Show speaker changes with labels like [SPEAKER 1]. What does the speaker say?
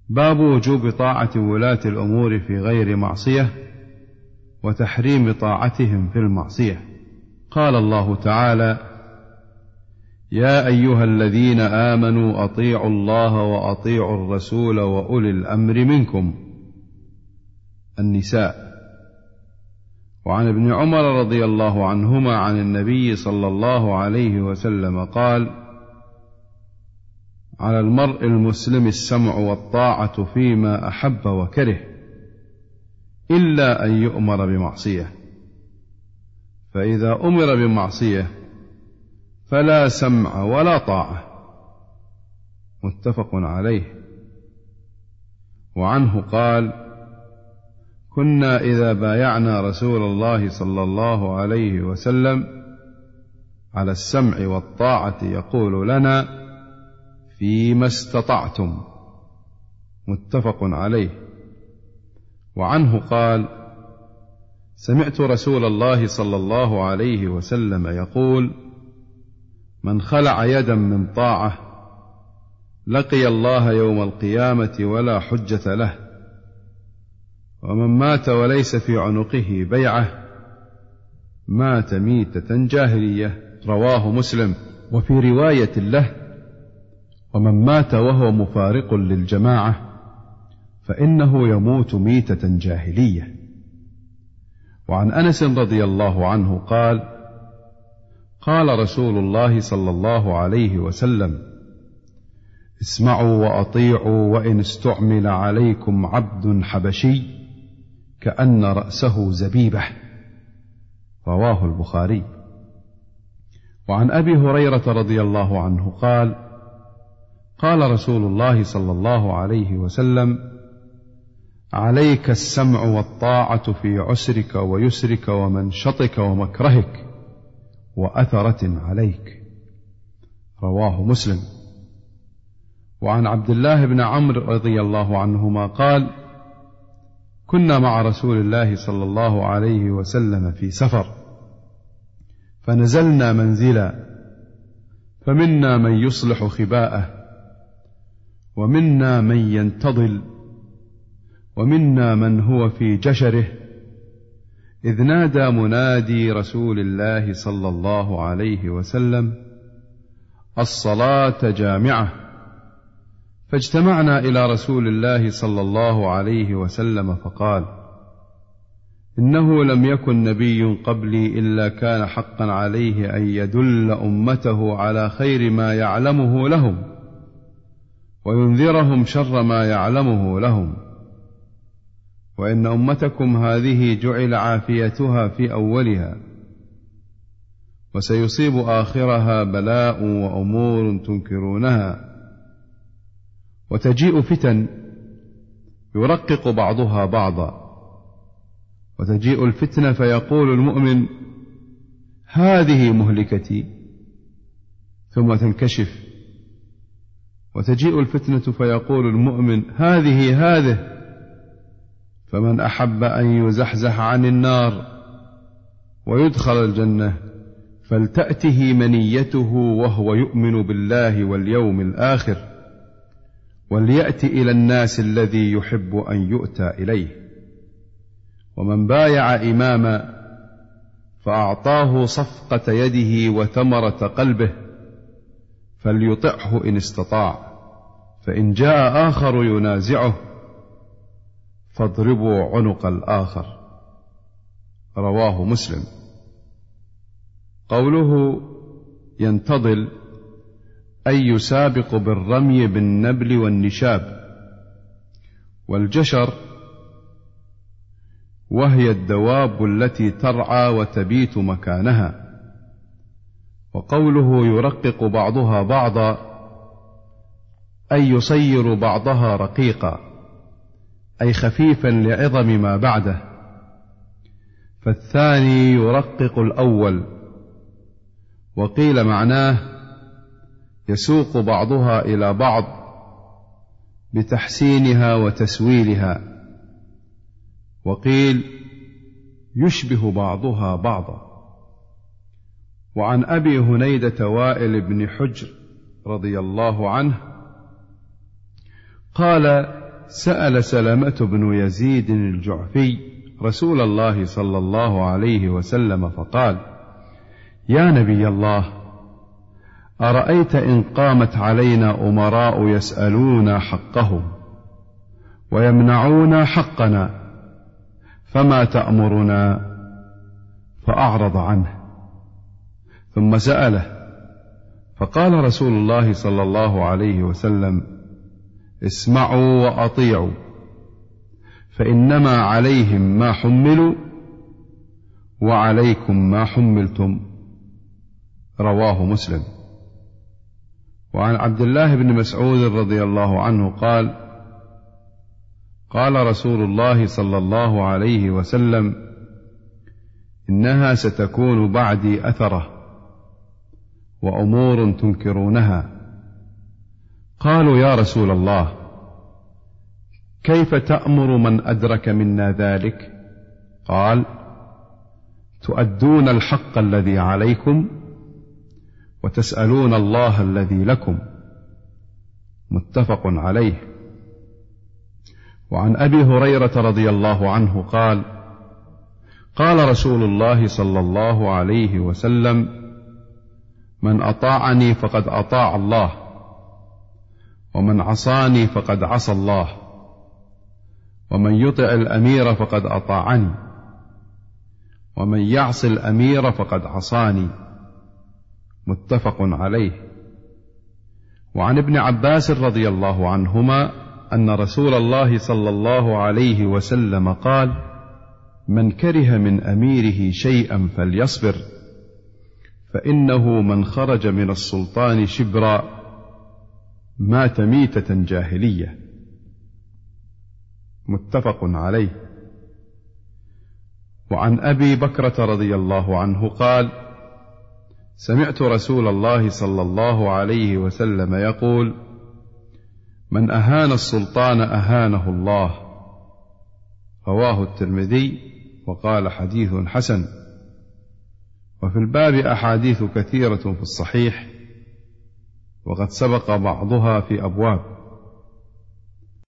[SPEAKER 1] باب وجوب طاعة ولاة الأمور في غير معصية وتحريم طاعتهم في المعصية. قال الله تعالى: يا أيها الذين آمنوا أطيعوا الله وأطيعوا الرسول وأولي الأمر منكم. النساء. وعن ابن عمر رضي الله عنهما عن النبي صلى الله عليه وسلم قال: على المرء المسلم السمع والطاعة فيما أحب وكره إلا أن يؤمر بمعصية، فإذا أمر بمعصية فلا سمع ولا طاعة. متفق عليه. وعنه قال: كنا إذا بايعنا رسول الله صلى الله عليه وسلم على السمع والطاعة يقول لنا: فيما استطعتم. متفق عليه. وعنه قال: سمعت رسول الله صلى الله عليه وسلم يقول: من خلع يدا من طاعة لقي الله يوم القيامة ولا حجة له، ومن مات وليس في عنقه بيعة مات ميتة جاهلية. رواه مسلم. وفي رواية له: ومن مات وهو مفارق للجماعة فإنه يموت ميتة جاهلية. وعن أنس رضي الله عنه قال: قال رسول الله صلى الله عليه وسلم: اسمعوا وأطيعوا وإن استعمل عليكم عبد حبشي كأن رأسه زبيبة. رواه البخاري. وعن أبي هريرة رضي الله عنه قال: قال رسول الله صلى الله عليه وسلم: عليك السمع والطاعة في عسرك ويسرك ومنشطك ومكرهك وأثرة عليك. رواه مسلم. وعن عبد الله بن عمرو رضي الله عنهما قال: كنا مع رسول الله صلى الله عليه وسلم في سفر، فنزلنا منزلا، فمنا من يصلح خباءه، ومنا من ينتظل، ومنا من هو في جشره، إذ نادى منادي رسول الله صلى الله عليه وسلم: الصلاة جامعة. فاجتمعنا إلى رسول الله صلى الله عليه وسلم فقال: إنه لم يكن نبي قبلي إلا كان حقا عليه أن يدل أمته على خير ما يعلمه لهم وينذرهم شر ما يعلمه لهم، وإن أمتكم هذه جعل عافيتها في أولها، وسيصيب آخرها بلاء وأمور تنكرونها، وتجيء فتن يرقق بعضها بعضا، وتجيء الفتنة فيقول المؤمن: هذه مهلكتي، ثم تنكشف، وتجيء الفتنة فيقول المؤمن: هذه، فمن أحب أن يزحزح عن النار ويدخل الجنة فلتأته منيته وهو يؤمن بالله واليوم الآخر، وليأت إلى الناس الذي يحب أن يؤتى إليه. ومن بايع إماما فأعطاه صفقة يده وثمرة قلبه فليطعه إن استطاع، فإن جاء آخر ينازعه فاضربوا عنق الآخر. رواه مسلم. قوله ينتظل أي يسابق بالرمي بالنبل والنشاب، والجشر وهي الدواب التي ترعى وتبيت مكانها. وقوله يرقق بعضها بعضا أي يصير بعضها رقيقا، أي خفيفا لعظم ما بعده، فالثاني يرقق الأول. وقيل معناه يسوق بعضها إلى بعض بتحسينها وتسويلها، وقيل يشبه بعضها بعضا. وعن أبي هنيدة وائل بن حجر رضي الله عنه قال: سأل سلمة بن يزيد الجعفي رسول الله صلى الله عليه وسلم فقال: يا نبي الله، أرأيت إن قامت علينا أمراء يسألون حقهم ويمنعون حقنا فما تأمرنا؟ فأعرض عنه، ثم سأله فقال رسول الله صلى الله عليه وسلم: اسمعوا وأطيعوا، فإنما عليهم ما حملوا وعليكم ما حملتم. رواه مسلم. وعن عبد الله بن مسعود رضي الله عنه قال: قال رسول الله صلى الله عليه وسلم: إنها ستكون بعدي أثرة وأمور تنكرونها. قالوا: يا رسول الله، كيف تأمر من أدرك منا ذلك؟ قال: تؤدون الحق الذي عليكم وتسألون الله الذي لكم. متفق عليه. وعن أبي هريرة رضي الله عنه قال: قال رسول الله صلى الله عليه وسلم: من أطاعني فقد أطاع الله، ومن عصاني فقد عصى الله، ومن يطع الأمير فقد أطاعني، ومن يعص الأمير فقد عصاني. متفق عليه. وعن ابن عباس رضي الله عنهما أن رسول الله صلى الله عليه وسلم قال: من كره من أميره شيئا فليصبر، فإنه من خرج من السلطان شبرا مات ميتة جاهلية. متفق عليه. وعن أبي بكرة رضي الله عنه قال: سمعت رسول الله صلى الله عليه وسلم يقول: من أهان السلطان أهانه الله. رواه الترمذي وقال: حديث حسن. وفي الباب أحاديث كثيرة في الصحيح، وقد سبق بعضها في أبواب.